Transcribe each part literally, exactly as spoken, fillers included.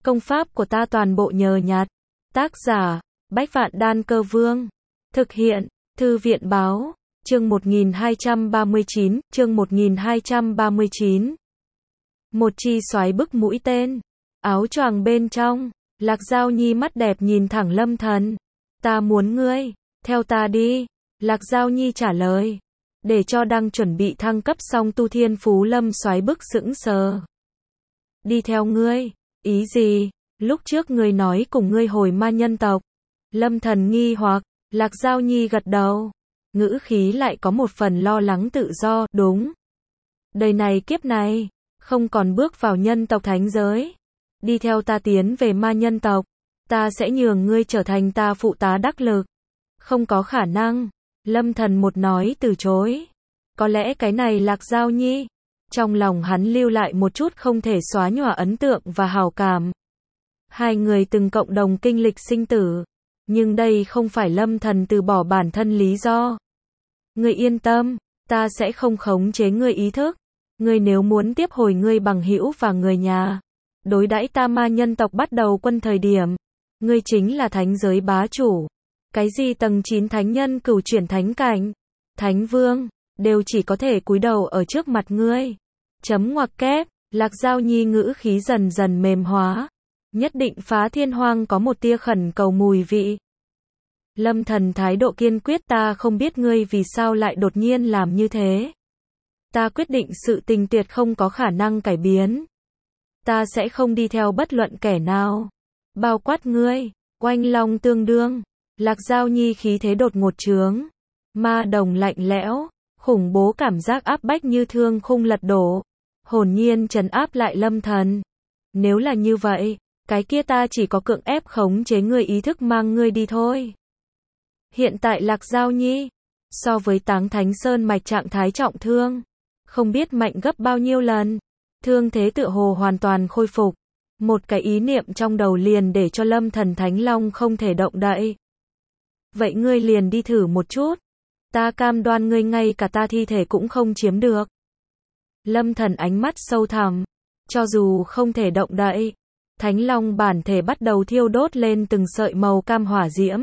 Công pháp của ta toàn bộ nhờ nhặt. Tác giả, Bách Vạn Đan Cơ Vương. Thực hiện, Thư viện Báo. Chương một nghìn hai trăm ba mươi chín, chương một nghìn hai trăm ba mươi chín. Một chi xoáy bức mũi tên. Áo choàng bên trong. Lạc Giao Nhi mắt đẹp nhìn thẳng Lâm Thần. Ta muốn ngươi, theo ta đi. Lạc Giao Nhi trả lời. Để cho đang chuẩn bị thăng cấp xong tu thiên phú Lâm xoáy bức sững sờ. Đi theo ngươi, ý gì? Lúc trước ngươi nói cùng ngươi hồi ma nhân tộc. Lâm Thần nghi hoặc, Lạc Giao Nhi gật đầu. Ngữ khí lại có một phần lo lắng tự do, đúng. Đời này kiếp này, không còn bước vào nhân tộc thánh giới. Đi theo ta tiến về ma nhân tộc. Ta sẽ nhường ngươi trở thành ta phụ tá đắc lực. Không có khả năng. Lâm Thần một nói từ chối. Có lẽ cái này Lạc Giao Nhi. Trong lòng hắn lưu lại một chút không thể xóa nhòa ấn tượng và hảo cảm. Hai người từng cộng đồng kinh lịch sinh tử. Nhưng đây không phải Lâm Thần từ bỏ bản thân lý do. Ngươi yên tâm, ta sẽ không khống chế ngươi ý thức. Ngươi nếu muốn tiếp hồi ngươi bằng hữu và người nhà. Đối đãi ta ma nhân tộc bắt đầu quân thời điểm. Ngươi chính là thánh giới bá chủ. Cái gì tầng chín thánh nhân cửu chuyển thánh cảnh, thánh vương, đều chỉ có thể cúi đầu ở trước mặt ngươi. Chấm ngoặc kép, Lạc Giao Nhi ngữ khí dần dần mềm hóa. Nhất định phá thiên hoang có một tia khẩn cầu mùi vị. Lâm Thần thái độ kiên quyết, ta không biết ngươi vì sao lại đột nhiên làm như thế. Ta quyết định sự tình tuyệt không có khả năng cải biến. Ta sẽ không đi theo bất luận kẻ nào. Bao quát ngươi, oanh long tương đương. Lạc Giao Nhi khí thế đột ngột trướng. Ma đồng lạnh lẽo, khủng bố cảm giác áp bách như thương khung lật đổ. Hồn nhiên trấn áp lại Lâm Thần. Nếu là như vậy, cái kia ta chỉ có cưỡng ép khống chế ngươi ý thức mang ngươi đi thôi. Hiện tại Lạc Giao Nhi, so với Táng Thánh Sơn mạch trạng thái trọng thương, không biết mạnh gấp bao nhiêu lần. Thương thế tựa hồ hoàn toàn khôi phục. Một cái ý niệm trong đầu liền để cho Lâm Thần Thánh Long không thể động đậy. Vậy ngươi liền đi thử một chút. Ta cam đoan ngươi ngay cả ta thi thể cũng không chiếm được. Lâm Thần ánh mắt sâu thẳm. Cho dù không thể động đậy, Thánh Long bản thể bắt đầu thiêu đốt lên từng sợi màu cam hỏa diễm.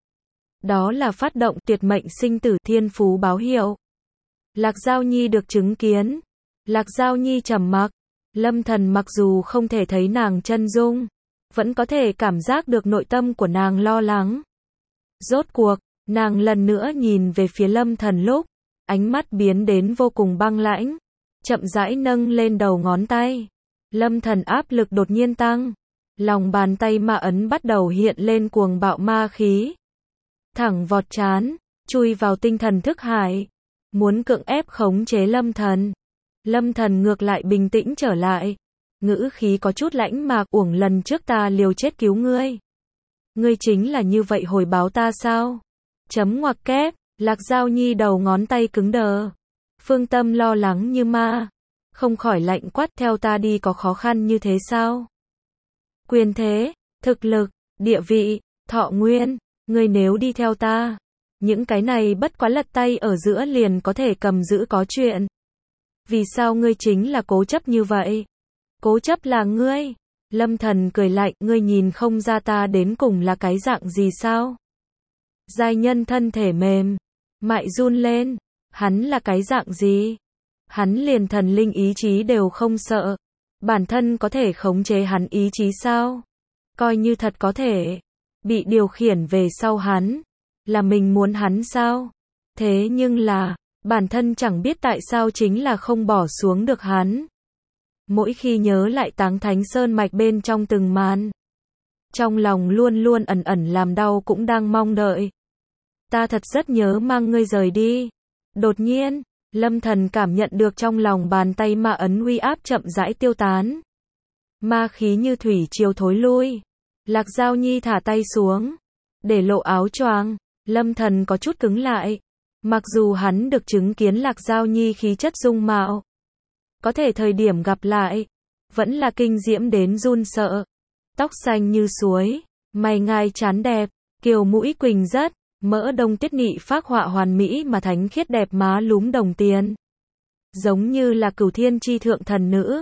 Đó là phát động tuyệt mệnh sinh tử thiên phú báo hiệu. Lạc Giao Nhi được chứng kiến. Lạc Giao Nhi trầm mặc. Lâm Thần mặc dù không thể thấy nàng chân dung, vẫn có thể cảm giác được nội tâm của nàng lo lắng. Rốt cuộc, nàng lần nữa nhìn về phía Lâm Thần lúc, ánh mắt biến đến vô cùng băng lãnh, chậm rãi nâng lên đầu ngón tay. Lâm Thần áp lực đột nhiên tăng, lòng bàn tay ma ấn bắt đầu hiện lên cuồng bạo ma khí. Thẳng vọt chán, chui vào tinh thần thức hải, muốn cưỡng ép khống chế Lâm Thần. Lâm Thần ngược lại bình tĩnh trở lại, ngữ khí có chút lãnh mạc, uổng lần trước ta liều chết cứu ngươi. Ngươi chính là như vậy hồi báo ta sao? Chấm ngoặc kép, Lạc Giao Nhi đầu ngón tay cứng đờ. Phương Tâm lo lắng như ma, không khỏi lạnh quát, theo ta đi có khó khăn như thế sao? Quyền thế, thực lực, địa vị, thọ nguyên, ngươi nếu đi theo ta, những cái này bất quá lật tay ở giữa liền có thể cầm giữ có chuyện. Vì sao ngươi chính là cố chấp như vậy? Cố chấp là ngươi. Lâm Thần cười lạnh, ngươi nhìn không ra ta đến cùng là cái dạng gì sao? Giai nhân thân thể mềm, mại run lên. Hắn là cái dạng gì? Hắn liền thần linh ý chí đều không sợ. Bản thân có thể khống chế hắn ý chí sao? Coi như thật có thể bị điều khiển về sau hắn. Là mình muốn hắn sao? Thế nhưng là, bản thân chẳng biết tại sao chính là không bỏ xuống được hắn. Mỗi khi nhớ lại Táng Thánh Sơn mạch bên trong từng màn, trong lòng luôn luôn ẩn ẩn làm đau, cũng đang mong đợi. Ta thật rất nhớ mang ngươi rời đi. Đột nhiên, Lâm Thần cảm nhận được trong lòng bàn tay ma ấn uy áp chậm rãi tiêu tán. Ma khí như thủy triều thối lui. Lạc Giao Nhi thả tay xuống, để lộ áo choàng. Lâm Thần có chút cứng lại. Mặc dù hắn được chứng kiến Lạc Giao Nhi khí chất dung mạo, có thể thời điểm gặp lại, vẫn là kinh diễm đến run sợ. Tóc xanh như suối, mày ngai trán đẹp, kiều mũi quỳnh rất, mỡ đông tiết nị phác họa hoàn mỹ mà thánh khiết đẹp má lúm đồng tiền. Giống như là cửu thiên chi thượng thần nữ.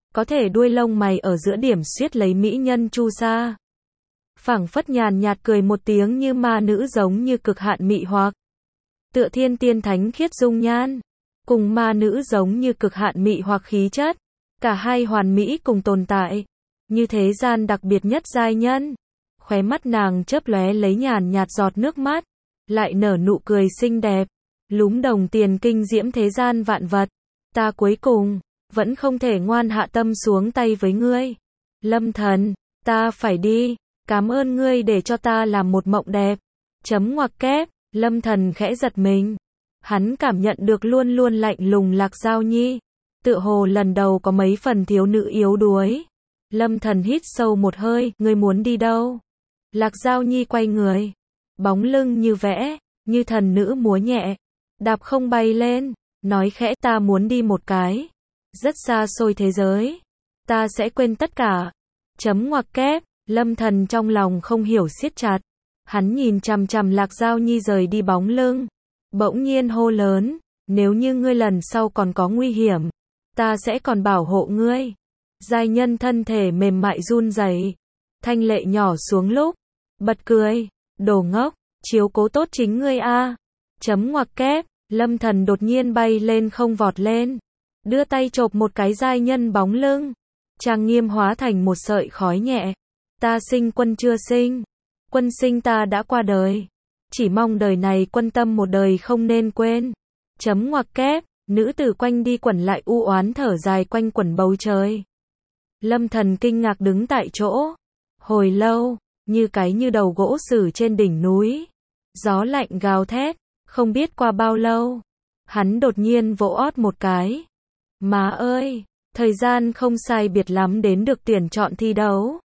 có thể đuôi lông mày ở giữa điểm xuyết lấy mỹ nhân chu sa. Phảng phất nhàn nhạt cười một tiếng như ma nữ giống như cực hạn mị hoặc. Tựa thiên tiên thánh khiết dung nhan, cùng ma nữ giống như cực hạn mị hoặc khí chất. Cả hai hoàn mỹ cùng tồn tại, như thế gian đặc biệt nhất giai nhân. Khóe mắt nàng chớp lóe lấy nhàn nhạt giọt nước mắt, lại nở nụ cười xinh đẹp, lúm đồng tiền kinh diễm thế gian vạn vật. Ta cuối cùng vẫn không thể ngoan hạ tâm xuống tay với ngươi. Lâm Thần, ta phải đi, cảm ơn ngươi để cho ta làm một mộng đẹp. Chấm ngoặc kép, Lâm Thần khẽ giật mình. Hắn cảm nhận được luôn luôn lạnh lùng Lạc Giao Nhi, tựa hồ lần đầu có mấy phần thiếu nữ yếu đuối. Lâm Thần hít sâu một hơi, ngươi muốn đi đâu? Lạc Giao Nhi quay người, bóng lưng như vẽ, như thần nữ múa nhẹ, đạp không bay lên, nói khẽ ta muốn đi một cái, rất xa xôi thế giới, ta sẽ quên tất cả. Chấm ngoặc kép, Lâm Thần trong lòng không hiểu siết chặt, hắn nhìn chằm chằm Lạc Giao Nhi rời đi bóng lưng, bỗng nhiên hô lớn, nếu như ngươi lần sau còn có nguy hiểm, ta sẽ còn bảo hộ ngươi. Giai nhân thân thể mềm mại run rẩy, thanh lệ nhỏ xuống lúc, bật cười, đồ ngốc, chiếu cố tốt chính ngươi a. Chấm ngoặc kép, Lâm Thần đột nhiên bay lên không vọt lên, đưa tay chộp một cái giai nhân bóng lưng, trang nghiêm hóa thành một sợi khói nhẹ. Ta sinh quân chưa sinh, quân sinh ta đã qua đời, chỉ mong đời này quân tâm một đời không nên quên. Chấm ngoặc kép, nữ tử quanh đi quẩn lại u oán thở dài quanh quẩn bầu trời. Lâm Thần kinh ngạc đứng tại chỗ, hồi lâu, như cái như đầu gỗ sử trên đỉnh núi. Gió lạnh gào thét, không biết qua bao lâu, hắn đột nhiên vỗ ót một cái. Má ơi, thời gian không sai biệt lắm đến được tuyển chọn thi đấu.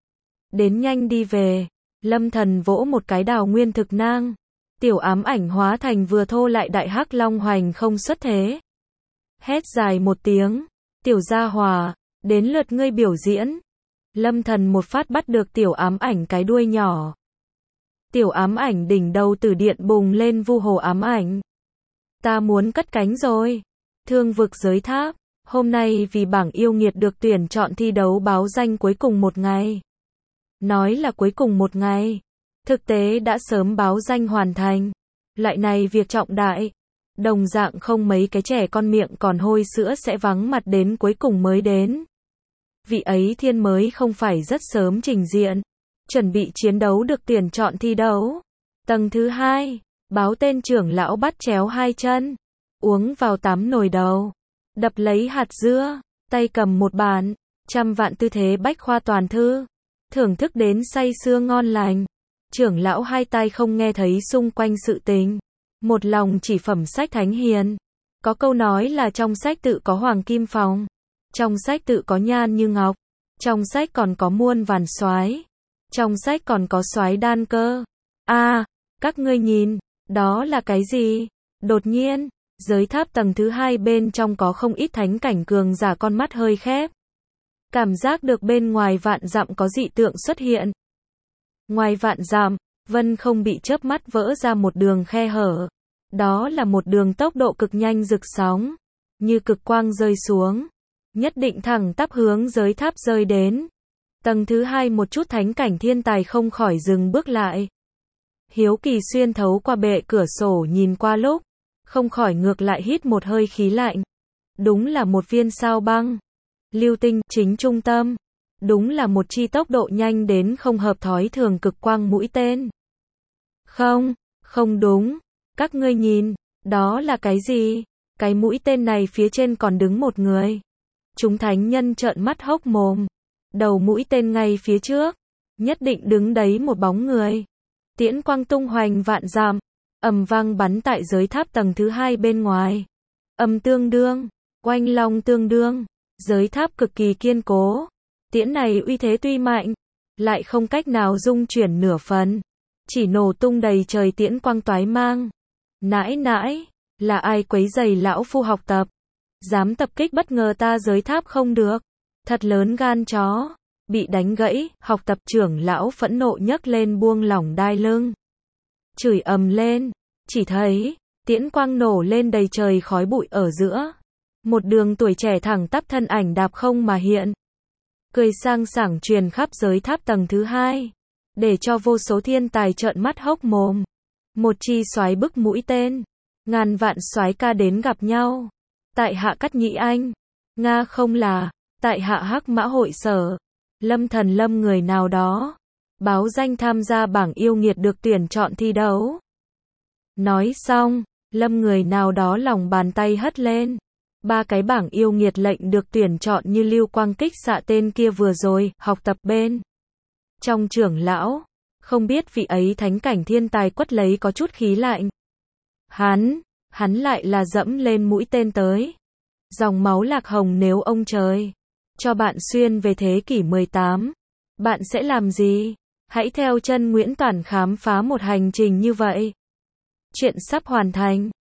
Đến nhanh đi về, Lâm Thần vỗ một cái đào nguyên thực nang. Tiểu ám ảnh hóa thành vừa thô lại đại hắc long hoành không xuất thế. Hét dài một tiếng, tiểu gia hòa, đến lượt ngươi biểu diễn. Lâm Thần một phát bắt được tiểu ám ảnh cái đuôi nhỏ. Tiểu ám ảnh đỉnh đầu từ điện bùng lên vu hồ ám ảnh. Ta muốn cất cánh rồi. Thương vực giới tháp, hôm nay vì bảng yêu nghiệt được tuyển chọn thi đấu báo danh cuối cùng một ngày. Nói là cuối cùng một ngày, thực tế đã sớm báo danh hoàn thành. Loại này việc trọng đại, đồng dạng không mấy cái trẻ con miệng còn hôi sữa sẽ vắng mặt đến cuối cùng mới đến. Vị ấy thiên mới không phải rất sớm trình diện, chuẩn bị chiến đấu được tuyển chọn thi đấu. Tầng thứ hai, báo tên trưởng lão bắt chéo hai chân, uống vào tắm nồi đầu, đập lấy hạt dưa, tay cầm một bản, trăm vạn tư thế bách khoa toàn thư, thưởng thức đến say sưa ngon lành. Trưởng lão hai tai không nghe thấy xung quanh sự tình, một lòng chỉ phẩm sách thánh hiền. Có câu nói là trong sách tự có hoàng kim phòng, trong sách tự có nhan như ngọc, trong sách còn có muôn vàn soái, trong sách còn có soái đan cơ. A, à, các ngươi nhìn, đó là cái gì? Đột nhiên, giới tháp tầng thứ hai bên trong có không ít thánh cảnh cường giả con mắt hơi khép. Cảm giác được bên ngoài vạn dặm có dị tượng xuất hiện. Ngoài vạn dặm, vân không bị chớp mắt vỡ ra một đường khe hở. Đó là một đường tốc độ cực nhanh rực sóng, như cực quang rơi xuống, nhất định thẳng tắp hướng giới tháp rơi đến. Tầng thứ hai một chút thánh cảnh thiên tài không khỏi dừng bước lại. Hiếu kỳ xuyên thấu qua bệ cửa sổ nhìn qua lúc, không khỏi ngược lại hít một hơi khí lạnh. Đúng là một viên sao băng. Lưu tinh chính trung tâm. Đúng là một chi tốc độ nhanh đến không hợp thói thường cực quang mũi tên. Không, không đúng. Các ngươi nhìn, đó là cái gì? Cái mũi tên này phía trên còn đứng một người. Chúng thánh nhân trợn mắt hốc mồm. Đầu mũi tên ngay phía trước, nhất định đứng đấy một bóng người. Tiễn quang tung hoành vạn dặm, ầm vang bắn tại giới tháp tầng thứ hai bên ngoài. Âm tương đương, oanh long tương đương, giới tháp cực kỳ kiên cố. Tiễn này uy thế tuy mạnh, lại không cách nào dung chuyển nửa phần, chỉ nổ tung đầy trời tiễn quang toái mang. Nãi nãi, là ai quấy rầy lão phu học tập? Dám tập kích bất ngờ ta giới tháp không được. Thật lớn gan chó. Bị đánh gãy, học tập trưởng lão phẫn nộ nhấc lên buông lỏng đai lưng. Chửi ầm lên, chỉ thấy, tiễn quang nổ lên đầy trời khói bụi ở giữa. Một đường tuổi trẻ thẳng tắp thân ảnh đạp không mà hiện. Cười sang sảng truyền khắp giới tháp tầng thứ hai. Để cho vô số thiên tài trợn mắt hốc mồm. Một chi soái bức mũi tên. Ngàn vạn soái ca đến gặp nhau. Tại hạ Cắt Nhĩ Anh. Nga không là. Tại hạ Hắc Mã Hội Sở. Lâm Thần Lâm người nào đó. Báo danh tham gia bảng yêu nghiệt được tuyển chọn thi đấu. Nói xong, Lâm người nào đó lòng bàn tay hất lên. Ba cái bảng yêu nghiệt lệnh được tuyển chọn như lưu quang kích xạ tên kia vừa rồi, học tập bên. Trong trưởng lão, không biết vị ấy thánh cảnh thiên tài quất lấy có chút khí lạnh. Hắn, hắn lại là dẫm lên mũi tên tới. Dòng máu lạc hồng nếu ông trời cho bạn xuyên về thế kỷ mười tám, bạn sẽ làm gì? Hãy theo chân Nguyễn Toản khám phá một hành trình như vậy. Chuyện sắp hoàn thành.